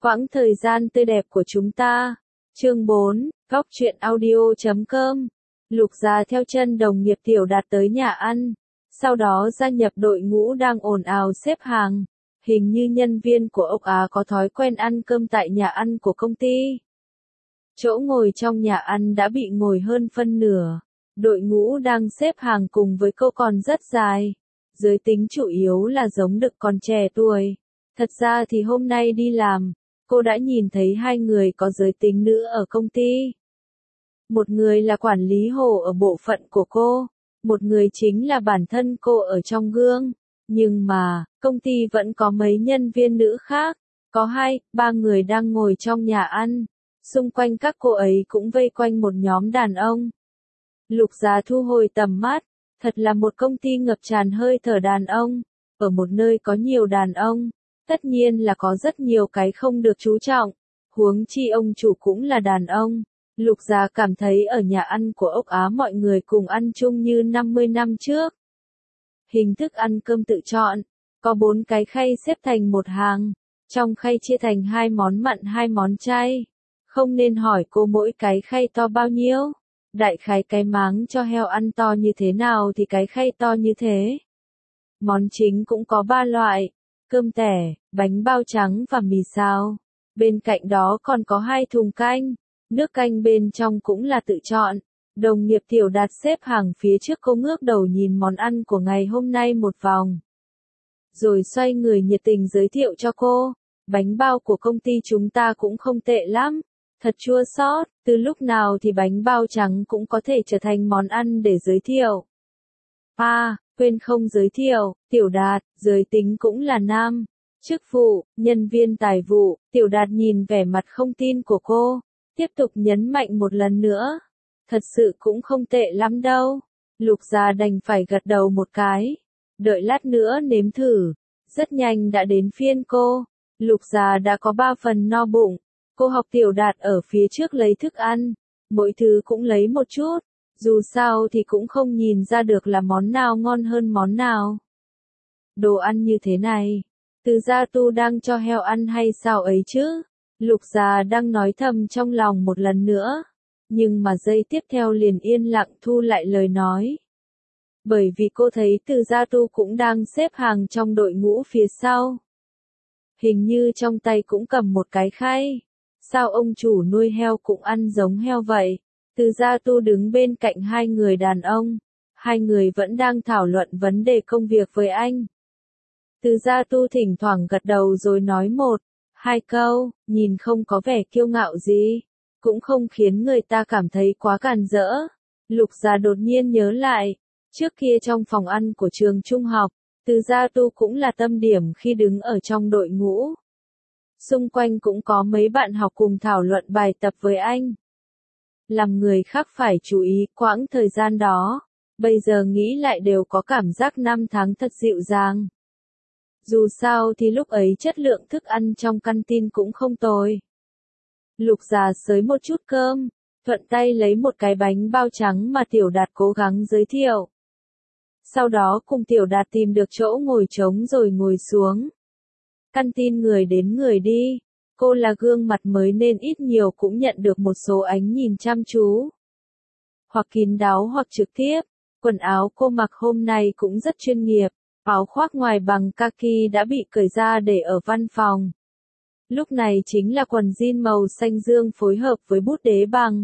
Quãng thời gian tươi đẹp của chúng ta. Chương 4, Góc truyện audio.com. Lục Gia theo chân đồng nghiệp Tiểu Đạt tới nhà ăn, sau đó gia nhập đội ngũ đang ồn ào xếp hàng. Hình như nhân viên của Ốc Á có thói quen ăn cơm tại nhà ăn của công ty. Chỗ ngồi trong nhà ăn đã bị ngồi hơn phân nửa. Đội ngũ đang xếp hàng cùng với cô còn rất dài. Giới tính chủ yếu là giống đực còn trẻ tuổi. Thật ra thì hôm nay đi làm, cô đã nhìn thấy hai người có giới tính nữ ở công ty. Một người là quản lý hồ ở bộ phận của cô, một người chính là bản thân cô ở trong gương. Nhưng mà, công ty vẫn có mấy nhân viên nữ khác, có 2-3 người đang ngồi trong nhà ăn. Xung quanh các cô ấy cũng vây quanh một nhóm đàn ông. Lục Gia thu hồi tầm mắt, thật là một công ty ngập tràn hơi thở đàn ông. Ở một nơi có nhiều đàn ông, tất nhiên là có rất nhiều cái không được chú trọng. Huống chi ông chủ cũng là đàn ông. Lục Gia cảm thấy ở nhà ăn của Ốc Á mọi người cùng ăn chung như 50 năm trước. Hình thức ăn cơm tự chọn, có 4 cái khay xếp thành một hàng, trong khay chia thành 2 món mặn 2 món chay. Không nên hỏi cô mỗi cái khay to bao nhiêu. Đại khái cái máng cho heo ăn to như thế nào thì cái khay to như thế. Món chính cũng có 3 loại, cơm tẻ, bánh bao trắng và mì xào. Bên cạnh đó còn có 2 thùng canh, nước canh bên trong cũng là tự chọn. Đồng nghiệp Tiểu Đạt xếp hàng phía trước cô ngước đầu nhìn món ăn của ngày hôm nay một vòng. Rồi xoay người nhiệt tình giới thiệu cho cô, bánh bao của công ty chúng ta cũng không tệ lắm, thật chua xót, từ lúc nào thì bánh bao trắng cũng có thể trở thành món ăn để giới thiệu. Quên không giới thiệu, Tiểu Đạt, giới tính cũng là nam, chức vụ, nhân viên tài vụ. Tiểu Đạt nhìn vẻ mặt không tin của cô, tiếp tục nhấn mạnh một lần nữa. Thật sự cũng không tệ lắm đâu. Lục Gia đành phải gật đầu một cái. Đợi lát nữa nếm thử. Rất nhanh đã đến phiên cô. Lục Gia đã có 3 phần no bụng. Cô học Tiểu Đạt ở phía trước lấy thức ăn. Mỗi thứ cũng lấy một chút. Dù sao thì cũng không nhìn ra được là món nào ngon hơn món nào. Đồ ăn như thế này, Từ Gia Tu đang cho heo ăn hay sao ấy chứ? Lục Gia đang nói thầm trong lòng một lần nữa. Nhưng mà giây tiếp theo liền yên lặng thu lại lời nói. Bởi vì cô thấy Từ Gia Tu cũng đang xếp hàng trong đội ngũ phía sau. Hình như trong tay cũng cầm một cái khay. Sao ông chủ nuôi heo cũng ăn giống heo vậy? Từ Gia Tu đứng bên cạnh hai người đàn ông. Hai người vẫn đang thảo luận vấn đề công việc với anh. Từ Gia Tu thỉnh thoảng gật đầu rồi nói 1-2 câu, nhìn không có vẻ kiêu ngạo gì. Cũng không khiến người ta cảm thấy quá càn rỡ. Lục Gia đột nhiên nhớ lại, trước kia trong phòng ăn của trường trung học, Từ Gia Tu cũng là tâm điểm khi đứng ở trong đội ngũ. Xung quanh cũng có mấy bạn học cùng thảo luận bài tập với anh. Làm người khác phải chú ý quãng thời gian đó, bây giờ nghĩ lại đều có cảm giác năm tháng thật dịu dàng. Dù sao thì lúc ấy chất lượng thức ăn trong căn tin cũng không tồi. Lục Gia xới một chút cơm, thuận tay lấy một cái bánh bao trắng mà Tiểu Đạt cố gắng giới thiệu. Sau đó cùng Tiểu Đạt tìm được chỗ ngồi trống rồi ngồi xuống. Căn tin người đến người đi, cô là gương mặt mới nên ít nhiều cũng nhận được một số ánh nhìn chăm chú. Hoặc kín đáo hoặc trực tiếp, quần áo cô mặc hôm nay cũng rất chuyên nghiệp, áo khoác ngoài bằng kaki đã bị cởi ra để ở văn phòng. Lúc này chính là quần jean màu xanh dương phối hợp với bút đế bằng.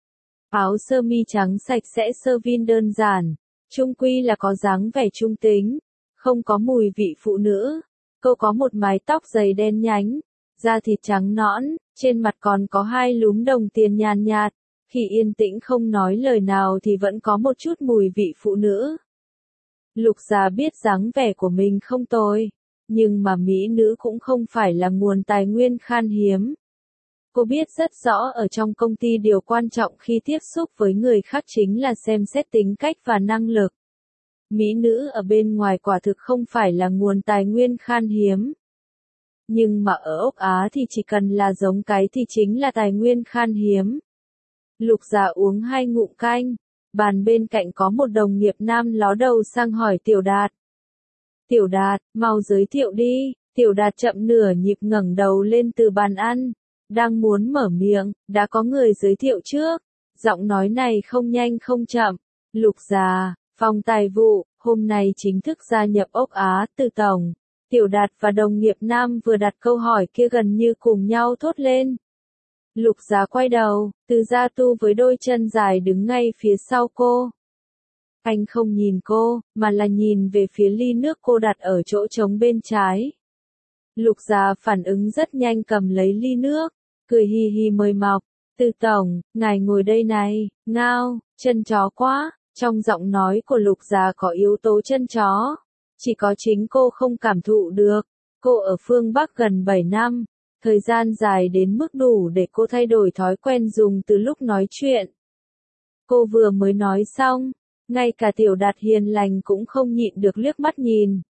Áo sơ mi trắng sạch sẽ sơ vin đơn giản, chung quy là có dáng vẻ trung tính, không có mùi vị phụ nữ. Cô có một mái tóc dày đen nhánh, da thịt trắng nõn, trên mặt còn có 2 lúm đồng tiền nhàn nhạt. Khi yên tĩnh không nói lời nào thì vẫn có một chút mùi vị phụ nữ. Lục Gia biết dáng vẻ của mình không tồi. Nhưng mà mỹ nữ cũng không phải là nguồn tài nguyên khan hiếm. Cô biết rất rõ ở trong công ty điều quan trọng khi tiếp xúc với người khác chính là xem xét tính cách và năng lực. Mỹ nữ ở bên ngoài quả thực không phải là nguồn tài nguyên khan hiếm. Nhưng mà ở Ốc Á thì chỉ cần là giống cái thì chính là tài nguyên khan hiếm. Lục Gia uống 2 ngụm canh, bàn bên cạnh có một đồng nghiệp nam ló đầu sang hỏi Tiểu Đạt. Tiểu Đạt, mau giới thiệu đi, Tiểu Đạt chậm nửa nhịp ngẩng đầu lên từ bàn ăn, đang muốn mở miệng, đã có người giới thiệu trước. Giọng nói này không nhanh không chậm. Lục Gia, phòng tài vụ, hôm nay chính thức gia nhập ốc Á Từ Tổng. Tiểu Đạt và đồng nghiệp nam vừa đặt câu hỏi kia gần như cùng nhau thốt lên. Lục Gia quay đầu, Từ Gia Tu với đôi chân dài đứng ngay phía sau cô. Anh không nhìn cô, mà là nhìn về phía ly nước cô đặt ở chỗ trống bên trái. Lục Gia phản ứng rất nhanh cầm lấy ly nước, cười hi hi mời mọc. Từ Tổng, ngài ngồi đây này, ngao, chân chó quá. Trong giọng nói của Lục Gia có yếu tố chân chó. Chỉ có chính cô không cảm thụ được. Cô ở phương Bắc gần 7 năm. Thời gian dài đến mức đủ để cô thay đổi thói quen dùng từ lúc nói chuyện. Cô vừa mới nói xong, ngay cả Tiểu Đạt hiền lành cũng không nhịn được liếc mắt nhìn.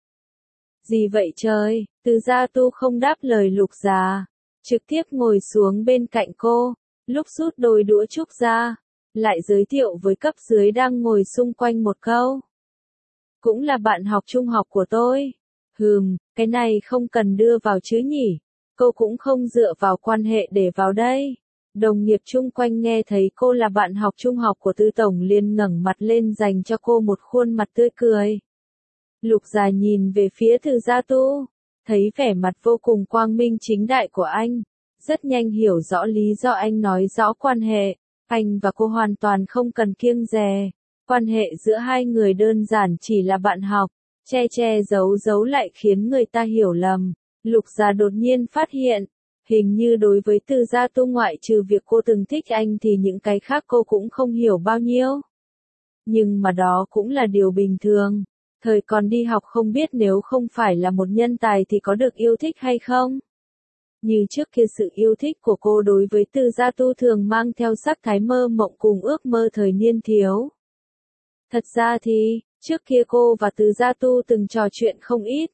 Gì vậy trời, Từ Gia Tu không đáp lời Lục Gia, trực tiếp ngồi xuống bên cạnh cô, lúc rút đôi đũa trúc ra, lại giới thiệu với cấp dưới đang ngồi xung quanh một câu. Cũng là bạn học trung học của tôi. Cái này không cần đưa vào chứ nhỉ, cô cũng không dựa vào quan hệ để vào đây. Đồng nghiệp chung quanh nghe thấy cô là bạn học trung học của Từ Tổng liền ngẩng mặt lên dành cho cô một khuôn mặt tươi cười. Lục Gia nhìn về phía Từ Gia Tu, thấy vẻ mặt vô cùng quang minh chính đại của anh, rất nhanh hiểu rõ lý do anh nói rõ quan hệ, anh và cô hoàn toàn không cần kiêng dè, quan hệ giữa hai người đơn giản chỉ là bạn học, che giấu lại khiến người ta hiểu lầm. Lục Gia đột nhiên phát hiện, hình như đối với Từ Gia Tu ngoại trừ việc cô từng thích anh thì những cái khác cô cũng không hiểu bao nhiêu. Nhưng mà đó cũng là điều bình thường. Thời còn đi học không biết nếu không phải là một nhân tài thì có được yêu thích hay không. Như trước kia sự yêu thích của cô đối với Từ Gia Tu thường mang theo sắc thái mơ mộng cùng ước mơ thời niên thiếu. Thật ra thì, trước kia cô và Từ Gia Tu từng trò chuyện không ít.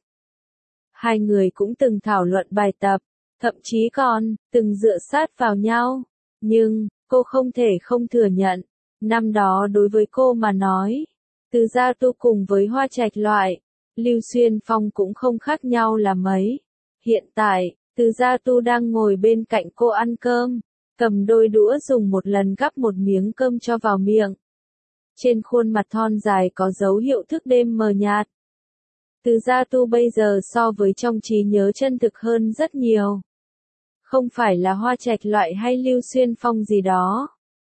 Hai người cũng từng thảo luận bài tập, thậm chí còn, từng dựa sát vào nhau. Nhưng, cô không thể không thừa nhận, năm đó đối với cô mà nói, Từ Gia Tu cùng với Hoa Trạch loại, Lưu Xuyên Phong cũng không khác nhau là mấy. Hiện tại, Từ Gia Tu đang ngồi bên cạnh cô ăn cơm, cầm đôi đũa dùng một lần gắp một miếng cơm cho vào miệng. Trên khuôn mặt thon dài có dấu hiệu thức đêm mờ nhạt. Từ Gia Tu bây giờ so với trong trí nhớ chân thực hơn rất nhiều. Không phải là Hoa Trạch loại hay Lưu Xuyên Phong gì đó.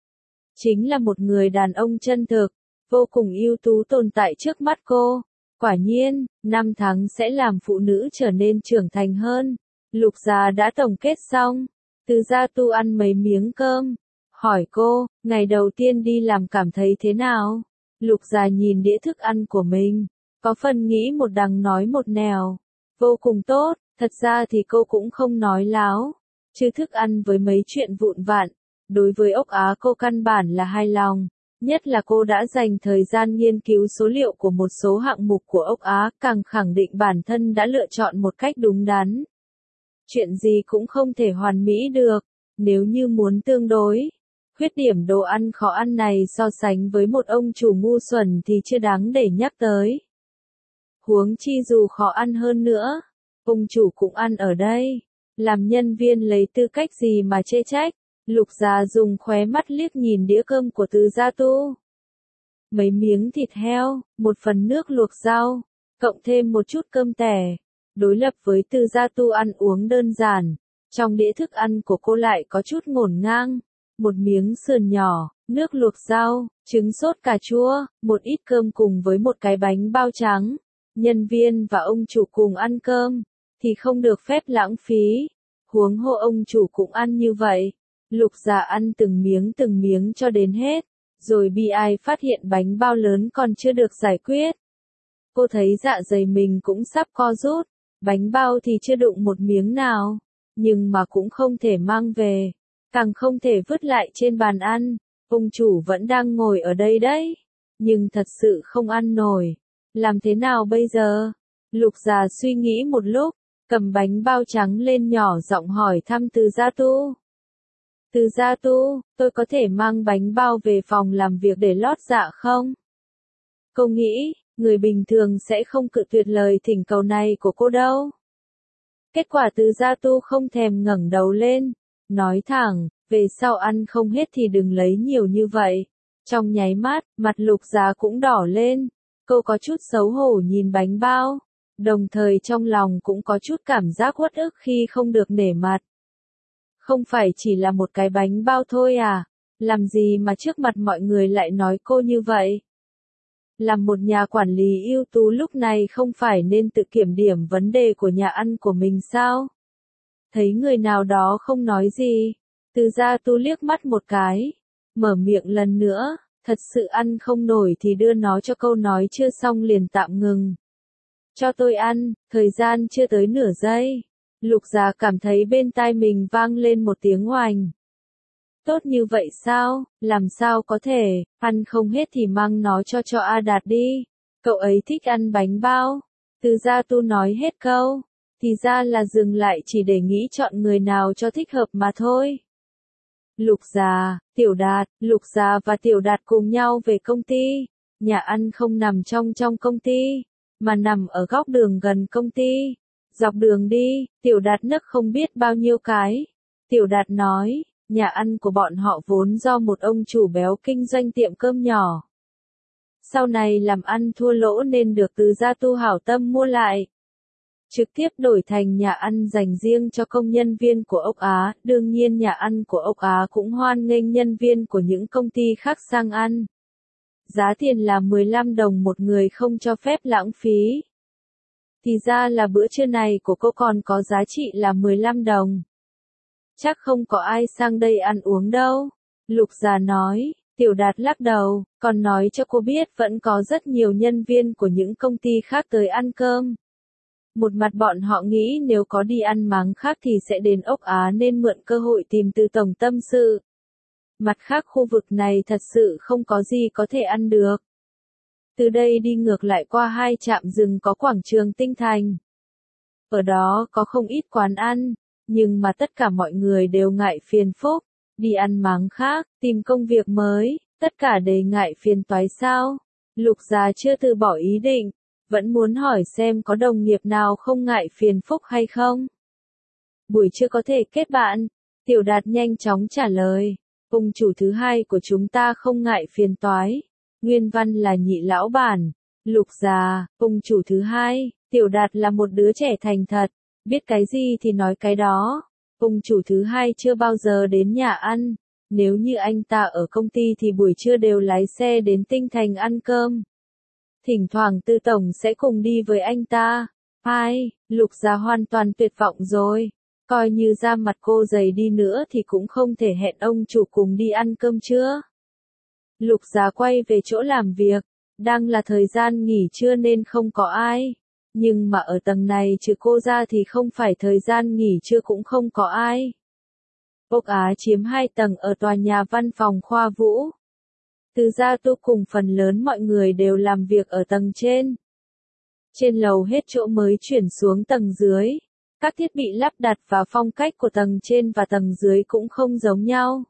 Chính là một người đàn ông chân thực, vô cùng ưu tú tồn tại trước mắt cô. Quả nhiên, 5 tháng sẽ làm phụ nữ trở nên trưởng thành hơn. Lục Gia đã tổng kết xong. Từ Gia Tu ăn mấy miếng cơm. Hỏi cô, ngày đầu tiên đi làm cảm thấy thế nào? Lục Gia nhìn đĩa thức ăn của mình. Có phần nghĩ một đằng nói một nẻo. Vô cùng tốt, thật ra thì cô cũng không nói láo. Chứ thức ăn với mấy chuyện vụn vặt. Đối với ốc Á cô căn bản là hài lòng. Nhất là cô đã dành thời gian nghiên cứu số liệu của một số hạng mục của ốc Á, càng khẳng định bản thân đã lựa chọn một cách đúng đắn. Chuyện gì cũng không thể hoàn mỹ được, nếu như muốn tương đối. Khuyết điểm đồ ăn khó ăn này so sánh với một ông chủ ngu xuẩn thì chưa đáng để nhắc tới. Huống chi dù khó ăn hơn nữa, ông chủ cũng ăn ở đây. Làm nhân viên lấy tư cách gì mà chê trách? Lục Gia dùng khóe mắt liếc nhìn đĩa cơm của Từ Gia Tu. Mấy miếng thịt heo, một phần nước luộc rau, cộng thêm một chút cơm tẻ. Đối lập với Từ Gia Tu ăn uống đơn giản, trong đĩa thức ăn của cô lại có chút ngổn ngang. Một miếng sườn nhỏ, nước luộc rau, trứng sốt cà chua, một ít cơm cùng với một cái bánh bao trắng. Nhân viên và ông chủ cùng ăn cơm, thì không được phép lãng phí. Huống hộ ông chủ cũng ăn như vậy. Lục Gia ăn từng miếng cho đến hết, rồi bi ai phát hiện bánh bao lớn còn chưa được giải quyết. Cô thấy dạ dày mình cũng sắp co rút, bánh bao thì chưa đụng một miếng nào, nhưng mà cũng không thể mang về, càng không thể vứt lại trên bàn ăn. Ông chủ vẫn đang ngồi ở đây đấy, nhưng thật sự không ăn nổi. Làm thế nào bây giờ? Lục Gia suy nghĩ một lúc, cầm bánh bao trắng lên nhỏ giọng hỏi thăm Từ Gia Tu. Từ Gia Tu, tôi có thể mang bánh bao về phòng làm việc để lót dạ không? Cô nghĩ, người bình thường sẽ không cự tuyệt lời thỉnh cầu này của cô đâu. Kết quả Từ Gia Tu không thèm ngẩng đầu lên, nói thẳng, về sau ăn không hết thì đừng lấy nhiều như vậy. Trong nháy mắt, mặt Lục Gia cũng đỏ lên, cô có chút xấu hổ nhìn bánh bao, đồng thời trong lòng cũng có chút cảm giác uất ức khi không được nể mặt. Không phải chỉ là một cái bánh bao thôi à, làm gì mà trước mặt mọi người lại nói cô như vậy? Làm một nhà quản lý ưu tú lúc này không phải nên tự kiểm điểm vấn đề của nhà ăn của mình sao? Thấy người nào đó không nói gì, Từ Gia Tu liếc mắt một cái, mở miệng lần nữa, thật sự ăn không nổi thì đưa nó cho, câu nói chưa xong liền tạm ngừng. Cho tôi ăn, thời gian chưa tới nửa giây. Lục Gia cảm thấy bên tai mình vang lên một tiếng oành. Tốt như vậy sao, làm sao có thể, ăn không hết thì mang nó cho A Đạt đi. Cậu ấy thích ăn bánh bao. Từ Gia Tu nói hết câu, thì ra là dừng lại chỉ để nghĩ chọn người nào cho thích hợp mà thôi. Lục Gia, Tiểu Đạt, Lục Gia và Tiểu Đạt cùng nhau về công ty. Nhà ăn không nằm trong công ty, mà nằm ở góc đường gần công ty. Dọc đường đi, Tiểu Đạt nấc không biết bao nhiêu cái. Tiểu Đạt nói, nhà ăn của bọn họ vốn do một ông chủ béo kinh doanh tiệm cơm nhỏ. Sau này làm ăn thua lỗ nên được Từ Gia Tu hảo tâm mua lại. Trực tiếp đổi thành nhà ăn dành riêng cho công nhân viên của Ốc Á, đương nhiên nhà ăn của Ốc Á cũng hoan nghênh nhân viên của những công ty khác sang ăn. Giá tiền là 15 đồng một người, không cho phép lãng phí. Thì ra là bữa trưa này của cô còn có giá trị là 15 đồng. Chắc không có ai sang đây ăn uống đâu. Lục Gia nói, Tiểu Đạt lắc đầu, còn nói cho cô biết vẫn có rất nhiều nhân viên của những công ty khác tới ăn cơm. Một mặt bọn họ nghĩ nếu có đi ăn máng khác thì sẽ đến Ốc Á nên mượn cơ hội tìm Từ tổng tâm sự. Mặt khác khu vực này thật sự không có gì có thể ăn được. Từ đây đi ngược lại qua 2 trạm dừng có quảng trường Tinh Thành. Ở đó có không ít quán ăn, nhưng mà tất cả mọi người đều ngại phiền phức, đi ăn máng khác, tìm công việc mới, tất cả đều ngại phiền toái sao. Lục Gia chưa từ bỏ ý định, vẫn muốn hỏi xem có đồng nghiệp nào không ngại phiền phức hay không. Buổi trưa có thể kết bạn, Tiểu Đạt nhanh chóng trả lời, ông chủ thứ hai của chúng ta không ngại phiền toái. Nguyên văn là Nhị lão bản. Lục Gia, ông chủ thứ hai, Tiểu Đạt là một đứa trẻ thành thật, biết cái gì thì nói cái đó. Ông chủ thứ hai chưa bao giờ đến nhà ăn, nếu như anh ta ở công ty thì buổi trưa đều lái xe đến Tinh Thành ăn cơm. Thỉnh thoảng Từ tổng sẽ cùng đi với anh ta. Ai, Lục Gia hoàn toàn tuyệt vọng rồi. Coi như da mặt cô dày đi nữa thì cũng không thể hẹn ông chủ cùng đi ăn cơm trưa. Lục Gia quay về chỗ làm việc, đang là thời gian nghỉ trưa nên không có ai. Nhưng mà ở tầng này trừ cô ra thì không phải thời gian nghỉ trưa cũng không có ai. Ốc Á chiếm 2 tầng ở tòa nhà văn phòng Khoa Vũ. Từ Gia Tu cùng phần lớn mọi người đều làm việc ở tầng trên. Trên lầu hết chỗ mới chuyển xuống tầng dưới. Các thiết bị lắp đặt và phong cách của tầng trên và tầng dưới cũng không giống nhau.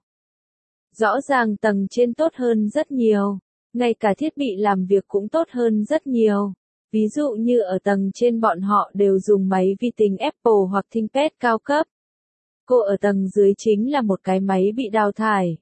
Rõ ràng tầng trên tốt hơn rất nhiều, ngay cả thiết bị làm việc cũng tốt hơn rất nhiều. Ví dụ như ở tầng trên bọn họ đều dùng máy vi tính Apple hoặc ThinkPad cao cấp. Cô ở tầng dưới chính là một cái máy bị đào thải.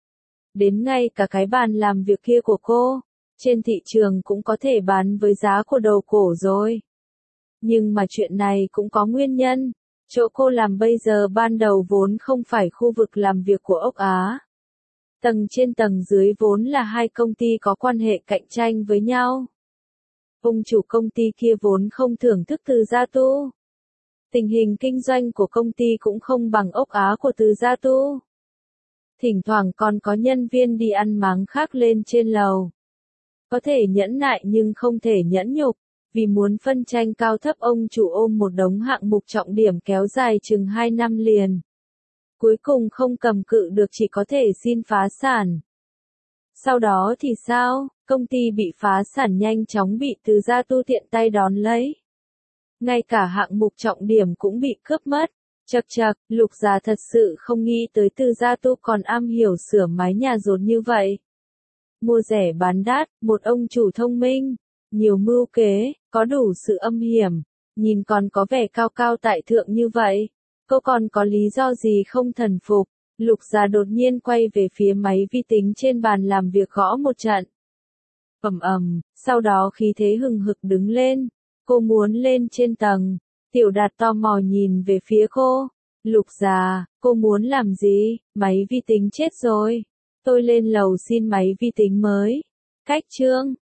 Đến ngay cả cái bàn làm việc kia của cô, trên thị trường cũng có thể bán với giá của đầu cổ rồi. Nhưng mà chuyện này cũng có nguyên nhân, chỗ cô làm bây giờ ban đầu vốn không phải khu vực làm việc của Ốc Á. Tầng trên tầng dưới vốn là 2 công ty có quan hệ cạnh tranh với nhau. Ông chủ công ty kia vốn không thưởng thức Từ Gia Tu. Tình hình kinh doanh của công ty cũng không bằng Ốc Á của Từ Gia Tu. Thỉnh thoảng còn có nhân viên đi ăn máng khác lên trên lầu. Có thể nhẫn nại nhưng không thể nhẫn nhục, vì muốn phân tranh cao thấp ông chủ ôm một đống hạng mục trọng điểm kéo dài chừng 2 năm liền. Cuối cùng không cầm cự được chỉ có thể xin phá sản. Sau đó thì sao, công ty bị phá sản nhanh chóng bị Từ Gia Tu tiện tay đón lấy. Ngay cả hạng mục trọng điểm cũng bị cướp mất. Chậc chậc, Lục Gia thật sự không nghĩ tới Từ Gia Tu còn am hiểu sửa mái nhà dột như vậy. Mua rẻ bán đắt, một ông chủ thông minh, nhiều mưu kế, có đủ sự âm hiểm, nhìn còn có vẻ cao cao tại thượng như vậy. Cô còn có lý do gì không thần phục? Lục Gia đột nhiên quay về phía máy vi tính trên bàn làm việc gõ một trận. Ầm ầm, sau đó khí thế hừng hực đứng lên. Cô muốn lên trên tầng. Tiểu Đạt tò mò nhìn về phía cô. Lục Gia, cô muốn làm gì? Máy vi tính chết rồi. Tôi lên lầu xin máy vi tính mới. Cách chương.